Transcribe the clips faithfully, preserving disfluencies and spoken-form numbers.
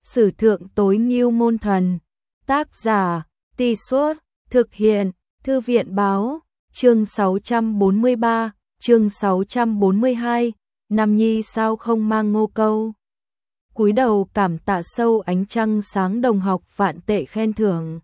Sử thượng tối ngưu môn thần. Tác giả, Tì Suốt, thực hiện, Thư viện báo, chương sáu trăm bốn mươi ba, chương sáu trăm bốn mươi hai, Nam Nhi sao không mang ngô câu. Cúi đầu cảm tạ sâu ánh trăng sáng đồng học vạn tệ khen thưởng.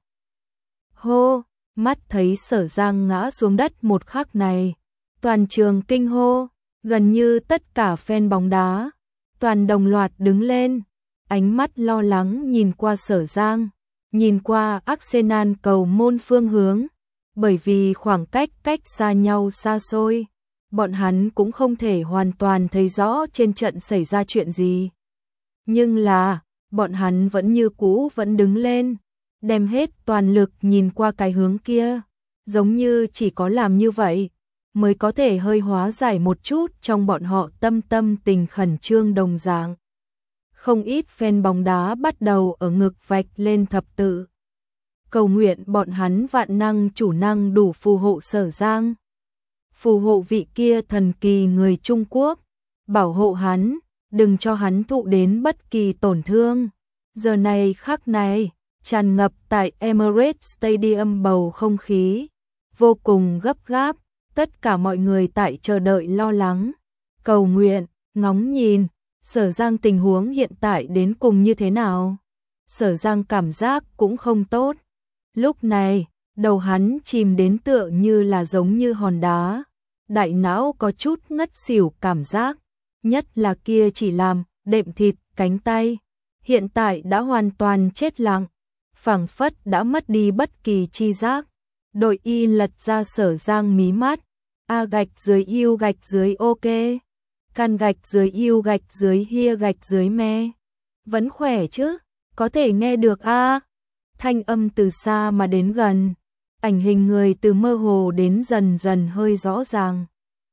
Hô, mắt thấy Sở Giang ngã xuống đất một khắc này. Toàn trường kinh hô, gần như tất cả fan bóng đá. Toàn đồng loạt đứng lên, ánh mắt lo lắng nhìn qua Sở Giang, nhìn qua Arsenal cầu môn phương hướng. Bởi vì khoảng cách cách xa nhau xa xôi, bọn hắn cũng không thể hoàn toàn thấy rõ trên trận xảy ra chuyện gì. Nhưng là, bọn hắn vẫn như cũ vẫn đứng lên, đem hết toàn lực nhìn qua cái hướng kia, giống như chỉ có làm như vậy mới có thể hơi hóa giải một chút trong bọn họ tâm tâm tình khẩn trương đồng dạng. Không ít fan bóng đá bắt đầu ở ngực vạch lên thập tự, cầu nguyện bọn hắn vạn năng chủ năng đủ phù hộ Sở Giang, phù hộ vị kia thần kỳ người Trung Quốc, bảo hộ hắn, đừng cho hắn thụ đến bất kỳ tổn thương. Giờ này khắc này, tràn ngập tại Emirates Stadium bầu không khí vô cùng gấp gáp, tất cả mọi người tại chờ đợi lo lắng, cầu nguyện, ngóng nhìn, Sở Giang tình huống hiện tại đến cùng như thế nào. Sở Giang cảm giác cũng không tốt. Lúc này, đầu hắn chìm đến tựa như là giống như hòn đá, đại não có chút ngất xỉu cảm giác, nhất là kia chỉ làm đệm thịt cánh tay, hiện tại đã hoàn toàn chết lặng, phảng phất đã mất đi bất kỳ chi giác. Đội y lật ra Sở Giang mí mắt, A gạch dưới yêu gạch dưới ok, can gạch dưới yêu gạch dưới hia gạch dưới me. Vẫn khỏe chứ, có thể nghe được a. Thanh âm từ xa mà đến gần, ảnh hình người từ mơ hồ đến dần dần hơi rõ ràng.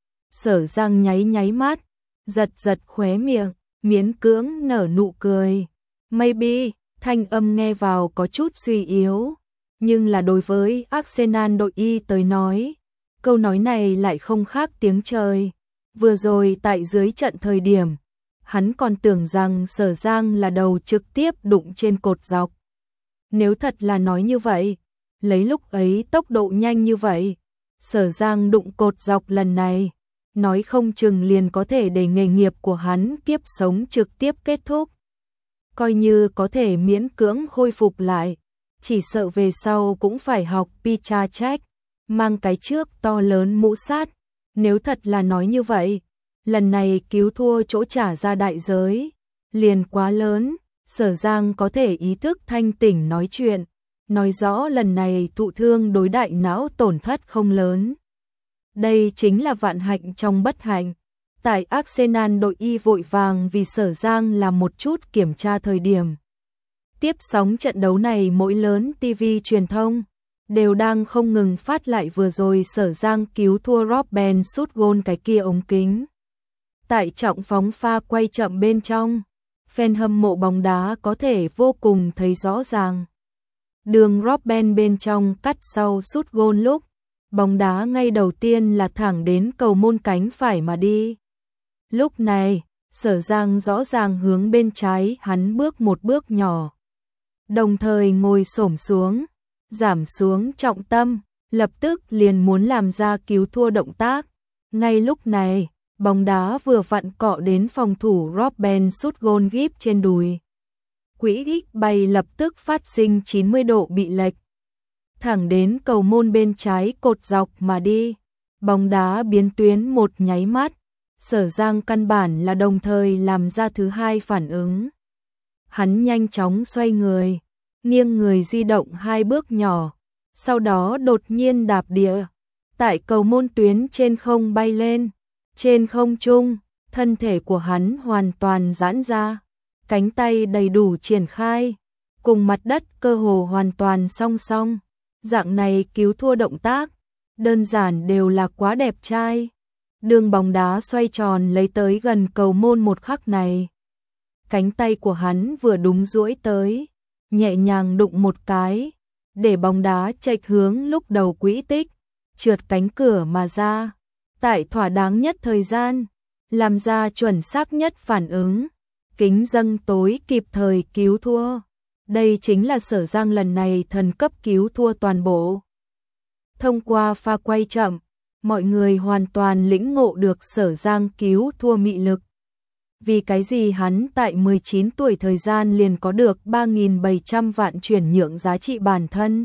Sở Giang nháy nháy mắt, giật giật khóe miệng, miễn cưỡng nở nụ cười. Maybe, thanh âm nghe vào có chút suy yếu, nhưng là đối với Arsenal đội y tới nói, câu nói này lại không khác tiếng trời. Vừa rồi tại dưới trận thời điểm, hắn còn tưởng rằng Sở Giang là đầu trực tiếp đụng trên cột dọc. Nếu thật là nói như vậy, lấy lúc ấy tốc độ nhanh như vậy, Sở Giang đụng cột dọc lần này, nói không chừng liền có thể để nghề nghiệp của hắn kiếp sống trực tiếp kết thúc. Coi như có thể miễn cưỡng khôi phục lại, chỉ sợ về sau cũng phải học Pichachek, mang cái trước to lớn mũ sát. Nếu thật là nói như vậy, lần này cứu thua chỗ trả ra đại giới liền quá lớn. Sở Giang có thể ý thức thanh tỉnh nói chuyện, nói rõ lần này thụ thương đối đại não tổn thất không lớn. Đây chính là vạn hạnh trong bất hạnh. Tại Arsenal đội y vội vàng vì Sở Giang làm một chút kiểm tra thời điểm. Tiếp sóng trận đấu này mỗi lớn ti vi truyền thông đều đang không ngừng phát lại vừa rồi Sở Giang cứu thua Robben sút gôn cái kia ống kính. Tại trọng phóng pha quay chậm bên trong, fan hâm mộ bóng đá có thể vô cùng thấy rõ ràng. Đường Robben bên trong cắt sau sút gôn lúc, bóng đá ngay đầu tiên là thẳng đến cầu môn cánh phải mà đi. Lúc này, Sở Giang rõ ràng hướng bên trái hắn bước một bước nhỏ. Đồng thời ngồi xổm xuống, giảm xuống trọng tâm, lập tức liền muốn làm ra cứu thua động tác. Ngay lúc này, bóng đá vừa vặn cọ đến phòng thủ Robben sút gôn gíp trên đùi. Quỹ đích bay lập tức phát sinh chín mươi độ bị lệch, thẳng đến cầu môn bên trái cột dọc mà đi. Bóng đá biến tuyến một nháy mắt, Sở Giang căn bản là đồng thời làm ra thứ hai phản ứng. Hắn nhanh chóng xoay người, nghiêng người di động hai bước nhỏ, sau đó đột nhiên đạp địa, tại cầu môn tuyến trên không bay lên. Trên không trung, thân thể của hắn hoàn toàn giãn ra, cánh tay đầy đủ triển khai, cùng mặt đất cơ hồ hoàn toàn song song. Dạng này cứu thua động tác, đơn giản đều là quá đẹp trai. Đường bóng đá xoay tròn lấy tới gần cầu môn một khắc này. Cánh tay của hắn vừa đúng duỗi tới, nhẹ nhàng đụng một cái, để bóng đá chệch hướng lúc đầu quỹ tích, trượt cánh cửa mà ra. Tại thỏa đáng nhất thời gian, làm ra chuẩn xác nhất phản ứng, kính dâng tối kịp thời cứu thua. Đây chính là Sở Giang lần này thần cấp cứu thua toàn bộ. Thông qua pha quay chậm, mọi người hoàn toàn lĩnh ngộ được Sở Giang cứu thua mị lực. Vì cái gì hắn tại mười chín tuổi thời gian liền có được ba nghìn bảy trăm vạn chuyển nhượng giá trị bản thân?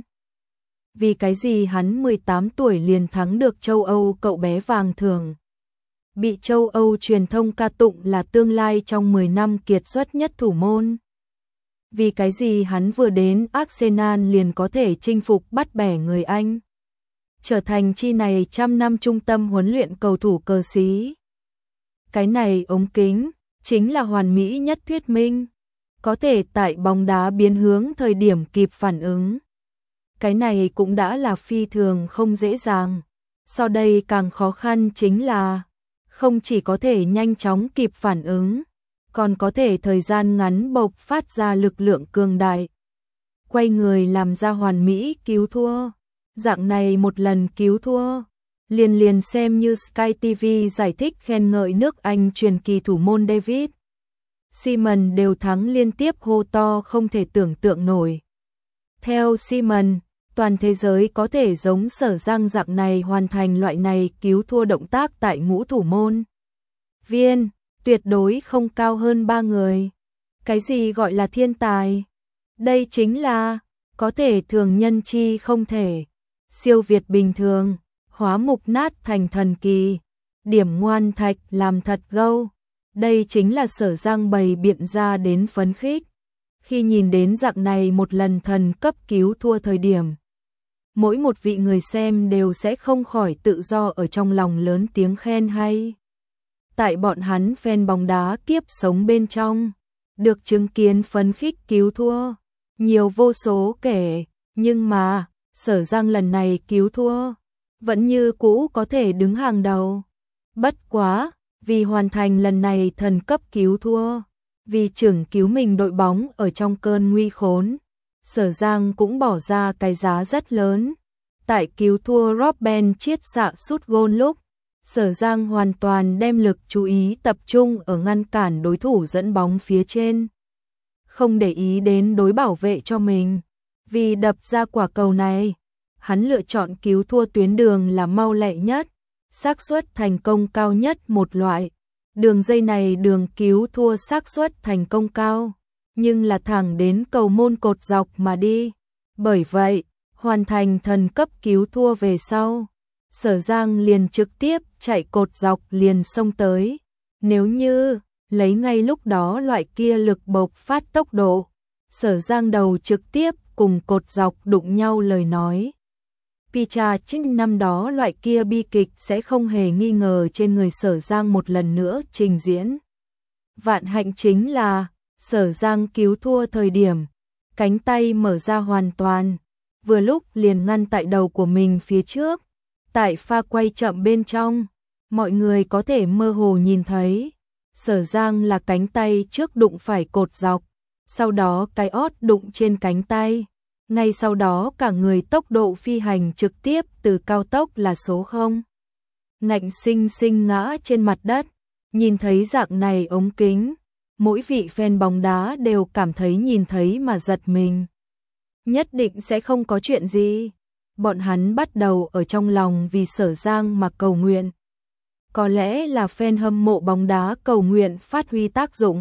Vì cái gì hắn mười tám tuổi liền thắng được châu Âu cậu bé vàng thưởng? Bị châu Âu truyền thông ca tụng là tương lai trong mười năm kiệt xuất nhất thủ môn? Vì cái gì hắn vừa đến Arsenal liền có thể chinh phục bắt bẻ người Anh, trở thành chi này trăm năm trung tâm huấn luyện cầu thủ cờ xí? Cái này ống kính chính là hoàn mỹ nhất thuyết minh, có thể tại bóng đá biến hướng thời điểm kịp phản ứng. Cái này cũng đã là phi thường không dễ dàng. Sau đây càng khó khăn chính là không chỉ có thể nhanh chóng kịp phản ứng, còn có thể thời gian ngắn bộc phát ra lực lượng cường đại, quay người làm ra hoàn mỹ cứu thua. Dạng này một lần cứu thua, liền liền xem như Sky ti vi giải thích khen ngợi nước Anh truyền kỳ thủ môn David Seaman đều thắng liên tiếp hô to không thể tưởng tượng nổi. Theo Seaman, toàn thế giới có thể giống Sở Giang dạng này hoàn thành loại này cứu thua động tác tại ngũ thủ môn viên, tuyệt đối không cao hơn ba người. Cái gì gọi là thiên tài? Đây chính là có thể thường nhân chi không thể, siêu việt bình thường, hóa mục nát thành thần kỳ, điểm ngoan thạch làm thật gâu. Đây chính là Sở Giang bày biện ra đến phấn khích. Khi nhìn đến dạng này một lần thần cấp cứu thua thời điểm, mỗi một vị người xem đều sẽ không khỏi tự do ở trong lòng lớn tiếng khen hay. Tại bọn hắn fan bóng đá kiếp sống bên trong, được chứng kiến phấn khích cứu thua, nhiều vô số kể, nhưng mà, Sở Giang lần này cứu thua, vẫn như cũ có thể đứng hàng đầu. Bất quá, vì hoàn thành lần này thần cấp cứu thua, vì trưởng cứu mình đội bóng ở trong cơn nguy khốn, Sở Giang cũng bỏ ra cái giá rất lớn. Tại cứu thua Robben chiết xạ sút gôn lúc, Sở Giang hoàn toàn đem lực chú ý tập trung ở ngăn cản đối thủ dẫn bóng phía trên, không để ý đến đối bảo vệ cho mình. Vì đập ra quả cầu này, hắn lựa chọn cứu thua tuyến đường là mau lẹ nhất, xác suất thành công cao nhất một loại. Đường dây này đường cứu thua xác suất thành công cao, nhưng là thẳng đến cầu môn cột dọc mà đi. Bởi vậy, hoàn thành thần cấp cứu thua về sau, Sở Giang liền trực tiếp chạy cột dọc liền xông tới. Nếu như lấy ngay lúc đó loại kia lực bộc phát tốc độ, Sở Giang đầu trực tiếp cùng cột dọc đụng nhau lời nói, Picha chính năm đó loại kia bi kịch sẽ không hề nghi ngờ trên người Sở Giang một lần nữa trình diễn. Vạn hạnh chính là, Sở Giang cứu thua thời điểm, cánh tay mở ra hoàn toàn, vừa lúc liền ngăn tại đầu của mình phía trước. Tại pha quay chậm bên trong, mọi người có thể mơ hồ nhìn thấy, Sở Giang là cánh tay trước đụng phải cột dọc, sau đó cái ót đụng trên cánh tay. Ngay sau đó cả người tốc độ phi hành trực tiếp từ cao tốc là số không. Ngạnh sinh sinh ngã trên mặt đất, nhìn thấy dạng này ống kính, mỗi vị fan bóng đá đều cảm thấy nhìn thấy mà giật mình. Nhất định sẽ không có chuyện gì. Bọn hắn bắt đầu ở trong lòng vì Sở Giang mà cầu nguyện. Có lẽ là fan hâm mộ bóng đá cầu nguyện phát huy tác dụng.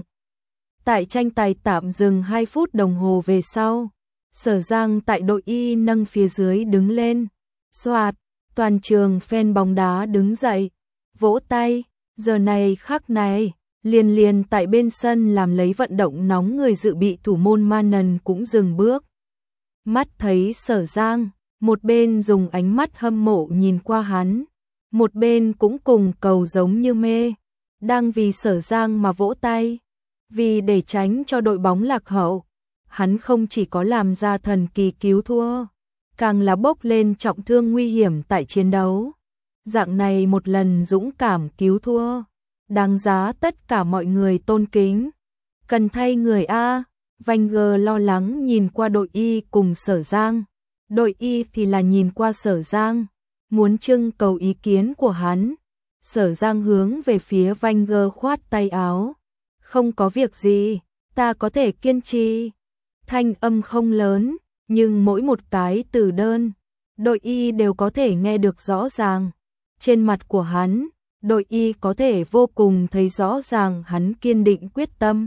Tại tranh tài tạm dừng hai phút đồng hồ về sau, Sở Giang tại đội Y nâng phía dưới đứng lên. Soạt, toàn trường fan bóng đá đứng dậy, vỗ tay. Giờ này khắc này, liền liền tại bên sân làm lấy vận động nóng người dự bị thủ môn Manen cũng dừng bước. Mắt thấy Sở Giang, một bên dùng ánh mắt hâm mộ nhìn qua hắn, một bên cũng cùng cầu giống như mê, đang vì Sở Giang mà vỗ tay. Vì để tránh cho đội bóng lạc hậu, hắn không chỉ có làm ra thần kỳ cứu thua, càng là bốc lên trọng thương nguy hiểm tại chiến đấu. Dạng này một lần dũng cảm cứu thua, đáng giá tất cả mọi người tôn kính. Cần thay người A, Wenger lo lắng nhìn qua đội Y cùng Sở Giang. Đội Y thì là nhìn qua Sở Giang, muốn trưng cầu ý kiến của hắn. Sở Giang hướng về phía Wenger khoát tay áo. Không có việc gì, ta có thể kiên trì. Thanh âm không lớn, nhưng mỗi một cái từ đơn, đội y đều có thể nghe được rõ ràng. Trên mặt của hắn, đội y có thể vô cùng thấy rõ ràng hắn kiên định quyết tâm.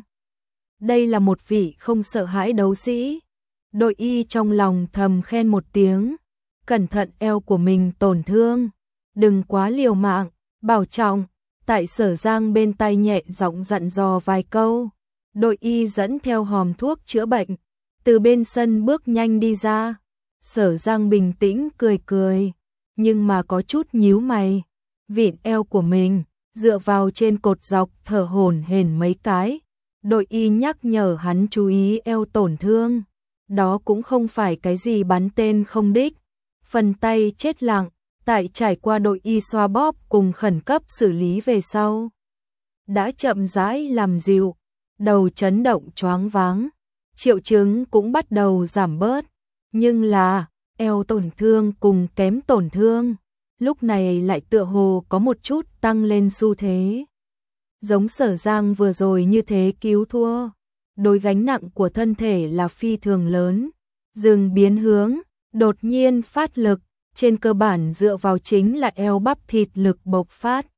Đây là một vị không sợ hãi đấu sĩ. Đội y trong lòng thầm khen một tiếng, cẩn thận eo của mình tổn thương, đừng quá liều mạng, bảo trọng. Tại Sở Giang bên tai nhẹ giọng dặn dò vài câu, đội y dẫn theo hòm thuốc chữa bệnh, từ bên sân bước nhanh đi ra. Sở Giang bình tĩnh cười cười, nhưng mà có chút nhíu mày, vịn eo của mình, dựa vào trên cột dọc thở hổn hển mấy cái. Đội y nhắc nhở hắn chú ý eo tổn thương, đó cũng không phải cái gì bắn tên không đích. Phần tay chết lặng, tại trải qua đội y xoa bóp cùng khẩn cấp xử lý về sau, đã chậm rãi làm dịu, đầu chấn động choáng váng, triệu chứng cũng bắt đầu giảm bớt, nhưng là eo tổn thương cùng kém tổn thương, lúc này lại tựa hồ có một chút tăng lên xu thế. Giống Sở Giang vừa rồi như thế cứu thua, đối gánh nặng của thân thể là phi thường lớn, dừng biến hướng, đột nhiên phát lực, trên cơ bản dựa vào chính là eo bắp thịt lực bộc phát.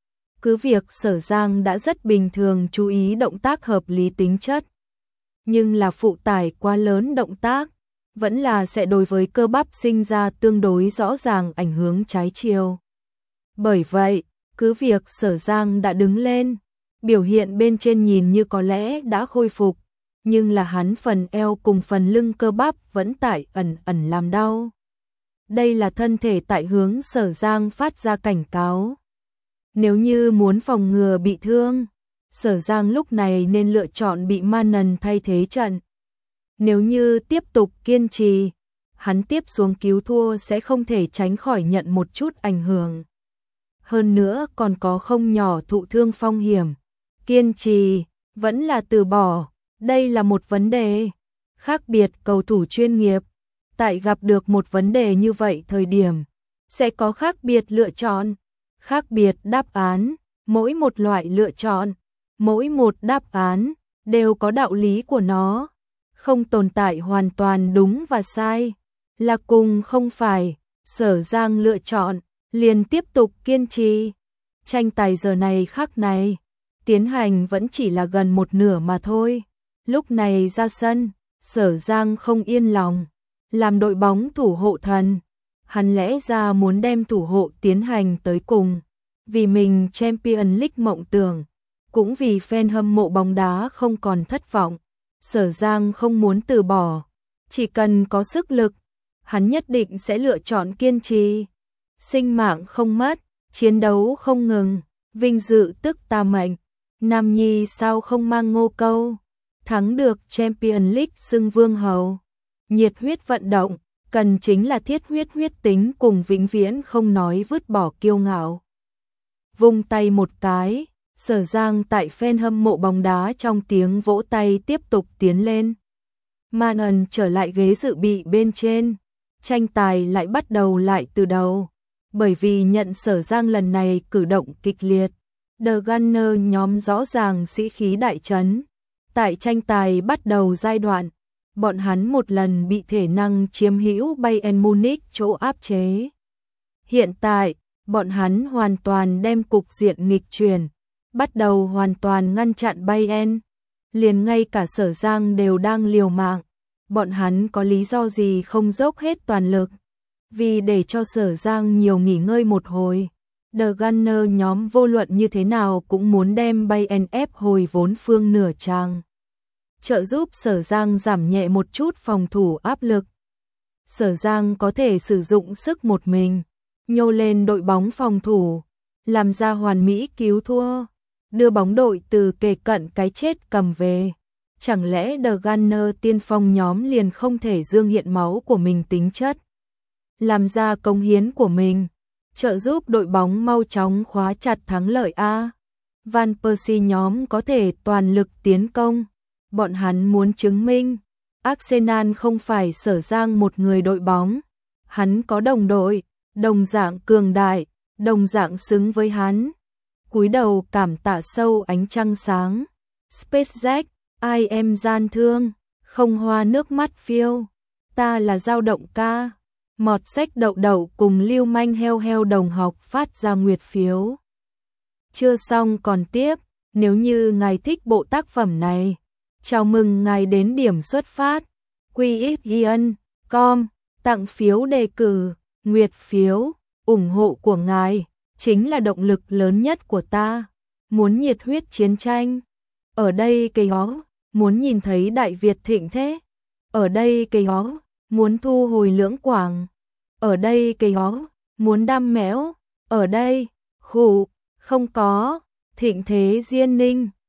Cứ việc Sở Giang đã rất bình thường chú ý động tác hợp lý tính chất, nhưng là phụ tải quá lớn động tác, vẫn là sẽ đối với cơ bắp sinh ra tương đối rõ ràng ảnh hưởng trái chiều. Bởi vậy, cứ việc Sở Giang đã đứng lên, biểu hiện bên trên nhìn như có lẽ đã khôi phục, nhưng là hắn phần eo cùng phần lưng cơ bắp vẫn tại ẩn ẩn làm đau. Đây là thân thể tại hướng Sở Giang phát ra cảnh cáo. Nếu như muốn phòng ngừa bị thương, Sở Giang lúc này nên lựa chọn bị Manon thay thế trận. Nếu như tiếp tục kiên trì, hắn tiếp xuống cứu thua sẽ không thể tránh khỏi nhận một chút ảnh hưởng. Hơn nữa còn có không nhỏ thụ thương phong hiểm. Kiên trì, vẫn là từ bỏ, đây là một vấn đề. Khác biệt cầu thủ chuyên nghiệp, tại gặp được một vấn đề như vậy thời điểm, sẽ có khác biệt lựa chọn, khác biệt đáp án, mỗi một loại lựa chọn, mỗi một đáp án, đều có đạo lý của nó, không tồn tại hoàn toàn đúng và sai, là cùng không phải. Sở Giang lựa chọn, liền tiếp tục kiên trì. Tranh tài giờ này khắc này, tiến hành vẫn chỉ là gần một nửa mà thôi. Lúc này ra sân, Sở Giang không yên lòng. Làm đội bóng thủ hộ thần, hắn lẽ ra muốn đem thủ hộ tiến hành tới cùng. Vì mình Champions League mộng tưởng, cũng vì fan hâm mộ bóng đá không còn thất vọng. Sở Giang không muốn từ bỏ, chỉ cần có sức lực, hắn nhất định sẽ lựa chọn kiên trì. Sinh mạng không mất, chiến đấu không ngừng, vinh dự tức ta mệnh. Nam Nhi sao không mang ngô câu, thắng được Champions League xưng vương hầu. Nhiệt huyết vận động, cần chính là thiết huyết huyết tính cùng vĩnh viễn không nói vứt bỏ kiêu ngạo. Vung tay một cái, Sở Giang tại fan hâm mộ bóng đá trong tiếng vỗ tay tiếp tục tiến lên. Manon trở lại ghế dự bị bên trên, tranh tài lại bắt đầu lại từ đầu. Bởi vì nhận Sở Giang lần này cử động kịch liệt, The Gunner nhóm rõ ràng sĩ khí đại trấn. Tại tranh tài bắt đầu giai đoạn, bọn hắn một lần bị thể năng chiếm hữu Bayern Munich chỗ áp chế. Hiện tại, bọn hắn hoàn toàn đem cục diện nghịch chuyển, bắt đầu hoàn toàn ngăn chặn Bayern. Liền ngay cả Sở Giang đều đang liều mạng, bọn hắn có lý do gì không dốc hết toàn lực. Vì để cho Sở Giang nhiều nghỉ ngơi một hồi, The Gunner nhóm vô luận như thế nào cũng muốn đem Bayern ép hồi vốn phương nửa trang, trợ giúp Sở Giang giảm nhẹ một chút phòng thủ áp lực. Sở Giang có thể sử dụng sức một mình, nhô lên đội bóng phòng thủ, làm ra hoàn mỹ cứu thua, đưa bóng đội từ kề cận cái chết cầm về. Chẳng lẽ The Gunner tiên phong nhóm liền không thể dương hiện máu của mình tính chất, làm ra công hiến của mình, trợ giúp đội bóng mau chóng khóa chặt thắng lợi a? Van Persie nhóm có thể toàn lực tiến công, bọn hắn muốn chứng minh Arsenal không phải Sở Giang một người đội bóng, hắn có đồng đội, đồng dạng cường đại, đồng dạng xứng với hắn. Cúi đầu cảm tạ sâu ánh trăng sáng. SpaceX, I am gian thương, không hoa nước mắt phiêu, ta là dao động ca, mọt sách đậu đậu cùng lưu manh heo heo đồng học phát ra nguyệt phiếu. Chưa xong còn tiếp, nếu như ngài thích bộ tác phẩm này, chào mừng ngài đến điểm xuất phát, quy ích yên chấm com, tặng phiếu đề cử, nguyệt phiếu, ủng hộ của ngài, chính là động lực lớn nhất của ta, muốn nhiệt huyết chiến tranh. Ở đây cây ó, muốn nhìn thấy Đại Việt thịnh thế. Ở đây cây ó, muốn thu hồi Lưỡng Quảng. Ở đây cây ó, muốn đam mẽo. Ở đây, khủ, không có, thịnh thế Diên Ninh.